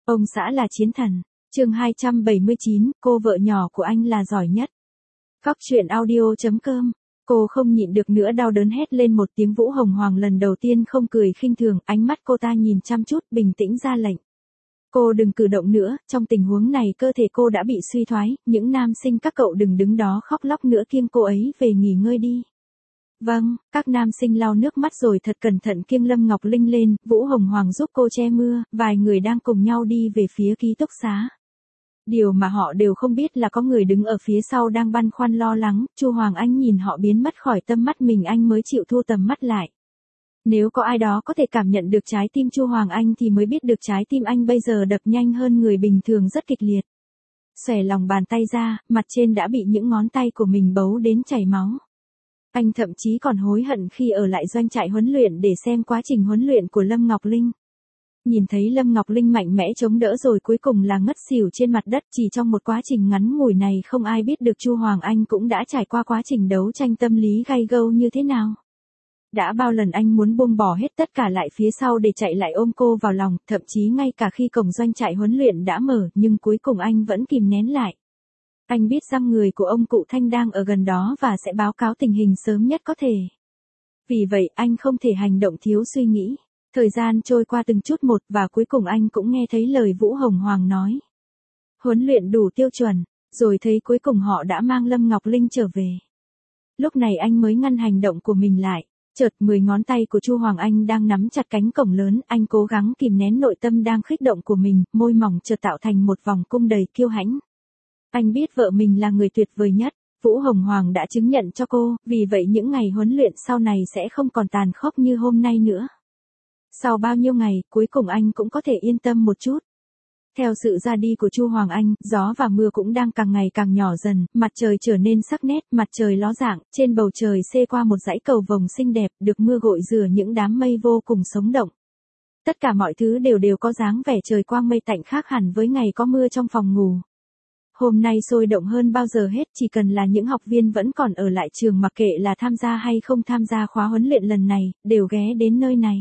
Ông xã là chiến thần. Chương 279, cô vợ nhỏ của anh là giỏi nhất. Góc truyện audio.com. Cô không nhịn được nữa đau đớn hét lên một tiếng. Vũ Hồng Hoàng lần đầu tiên không cười khinh thường, ánh mắt cô ta nhìn chăm chút, bình tĩnh ra lệnh. Cô đừng cử động nữa, trong tình huống này cơ thể cô đã bị suy thoái, những nam sinh các cậu đừng đứng đó khóc lóc nữa, kiêng cô ấy về nghỉ ngơi đi. Vâng, các nam sinh lau nước mắt rồi thật cẩn thận kiêng Lâm Ngọc Linh lên. Vũ Hồng Hoàng giúp cô che mưa, vài người đang cùng nhau đi về phía ký túc xá. Điều mà họ đều không biết là có người đứng ở phía sau đang băn khoăn lo lắng. Chu Hoàng Anh nhìn họ biến mất khỏi tầm mắt mình, anh mới chịu thu tầm mắt lại. Nếu có ai đó có thể cảm nhận được trái tim Chu Hoàng Anh thì mới biết được trái tim anh bây giờ đập nhanh hơn người bình thường rất kịch liệt. Xòe lòng bàn tay ra, mặt trên đã bị những ngón tay của mình bấu đến chảy máu. Anh thậm chí còn hối hận khi ở lại doanh trại huấn luyện để xem quá trình huấn luyện của Lâm Ngọc Linh. Nhìn thấy Lâm Ngọc Linh mạnh mẽ chống đỡ rồi cuối cùng là ngất xỉu trên mặt đất, chỉ trong một quá trình ngắn ngủi này không ai biết được Chu Hoàng Anh cũng đã trải qua quá trình đấu tranh tâm lý gay gâu như thế nào. Đã bao lần anh muốn buông bỏ hết tất cả lại phía sau để chạy lại ôm cô vào lòng, thậm chí ngay cả khi cổng doanh trại huấn luyện đã mở, nhưng cuối cùng anh vẫn kìm nén lại. Anh biết rằng người của ông cụ Thanh đang ở gần đó và sẽ báo cáo tình hình sớm nhất có thể. Vì vậy anh không thể hành động thiếu suy nghĩ. Thời gian trôi qua từng chút một và cuối cùng anh cũng nghe thấy lời Vũ Hồng Hoàng nói. Huấn luyện đủ tiêu chuẩn, rồi thấy cuối cùng họ đã mang Lâm Ngọc Linh trở về. Lúc này anh mới ngăn hành động của mình lại. Chợt 10 ngón tay của Chu Hoàng Anh đang nắm chặt cánh cổng lớn, anh cố gắng kìm nén nội tâm đang kích động của mình, môi mỏng chợt tạo thành một vòng cung đầy kiêu hãnh. Anh biết vợ mình là người tuyệt vời nhất, Vũ Hồng Hoàng đã chứng nhận cho cô, vì vậy những ngày huấn luyện sau này sẽ không còn tàn khốc như hôm nay nữa. Sau bao nhiêu ngày, cuối cùng anh cũng có thể yên tâm một chút. Theo sự ra đi của Chu Hoàng Anh, gió và mưa cũng đang càng ngày càng nhỏ dần, mặt trời trở nên sắc nét, mặt trời ló dạng, trên bầu trời xê qua một dãy cầu vồng xinh đẹp, được mưa gội rửa những đám mây vô cùng sống động. Tất cả mọi thứ đều có dáng vẻ trời quang mây tạnh khác hẳn với ngày có mưa trong phòng ngủ. Hôm nay sôi động hơn bao giờ hết, chỉ cần là những học viên vẫn còn ở lại trường mặc kệ là tham gia hay không tham gia khóa huấn luyện lần này, đều ghé đến nơi này.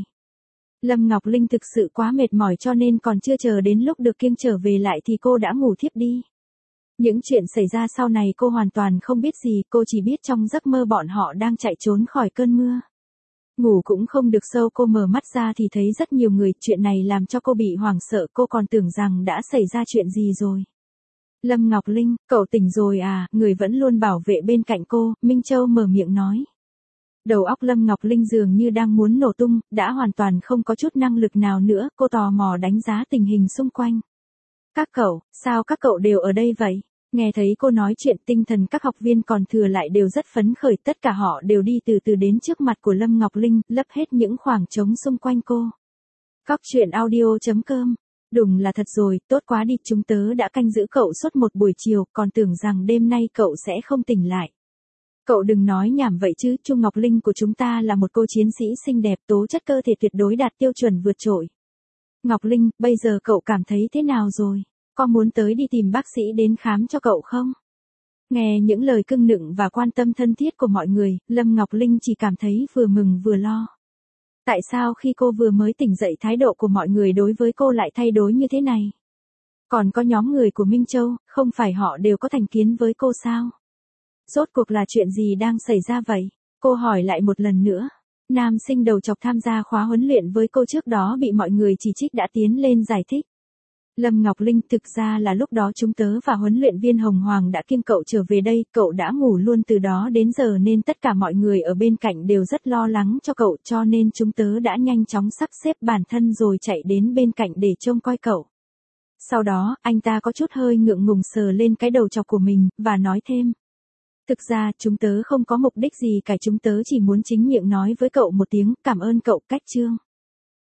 Lâm Ngọc Linh thực sự quá mệt mỏi cho nên còn chưa chờ đến lúc được kiêng trở về lại thì cô đã ngủ thiếp đi. Những chuyện xảy ra sau này cô hoàn toàn không biết gì, cô chỉ biết trong giấc mơ bọn họ đang chạy trốn khỏi cơn mưa. Ngủ cũng không được sâu, cô mở mắt ra thì thấy rất nhiều người, chuyện này làm cho cô bị hoảng sợ, cô còn tưởng rằng đã xảy ra chuyện gì rồi. Lâm Ngọc Linh, cậu tỉnh rồi à, người vẫn luôn bảo vệ bên cạnh cô, Minh Châu mở miệng nói. Đầu óc Lâm Ngọc Linh dường như đang muốn nổ tung, đã hoàn toàn không có chút năng lực nào nữa, cô tò mò đánh giá tình hình xung quanh. Các cậu, sao các cậu đều ở đây vậy? Nghe thấy cô nói chuyện, tinh thần các học viên còn thừa lại đều rất phấn khởi, tất cả họ đều đi từ từ đến trước mặt của Lâm Ngọc Linh, lấp hết những khoảng trống xung quanh cô. Góc truyện audio.com. Đúng là thật rồi, tốt quá đi, chúng tớ đã canh giữ cậu suốt một buổi chiều, còn tưởng rằng đêm nay cậu sẽ không tỉnh lại. Cậu đừng nói nhảm vậy chứ, Chu Ngọc Linh của chúng ta là một cô chiến sĩ xinh đẹp, tố chất cơ thể tuyệt đối đạt tiêu chuẩn vượt trội. Ngọc Linh, bây giờ cậu cảm thấy thế nào rồi? Có muốn tới đi tìm bác sĩ đến khám cho cậu không? Nghe những lời cưng nựng và quan tâm thân thiết của mọi người, Lâm Ngọc Linh chỉ cảm thấy vừa mừng vừa lo. Tại sao khi cô vừa mới tỉnh dậy thái độ của mọi người đối với cô lại thay đổi như thế này? Còn có nhóm người của Minh Châu, không phải họ đều có thành kiến với cô sao? Rốt cuộc là chuyện gì đang xảy ra vậy? Cô hỏi lại một lần nữa. Nam sinh đầu chọc tham gia khóa huấn luyện với cô trước đó bị mọi người chỉ trích đã tiến lên giải thích. Lâm Ngọc Linh, thực ra là lúc đó chúng tớ và huấn luyện viên Hồng Hoàng đã kiêng cậu trở về đây, cậu đã ngủ luôn từ đó đến giờ nên tất cả mọi người ở bên cạnh đều rất lo lắng cho cậu, cho nên chúng tớ đã nhanh chóng sắp xếp bản thân rồi chạy đến bên cạnh để trông coi cậu. Sau đó, anh ta có chút hơi ngượng ngùng sờ lên cái đầu chọc của mình, và nói thêm. Thực ra, chúng tớ không có mục đích gì cả, chúng tớ chỉ muốn chính miệng nói với cậu một tiếng, cảm ơn cậu, Cách Trương.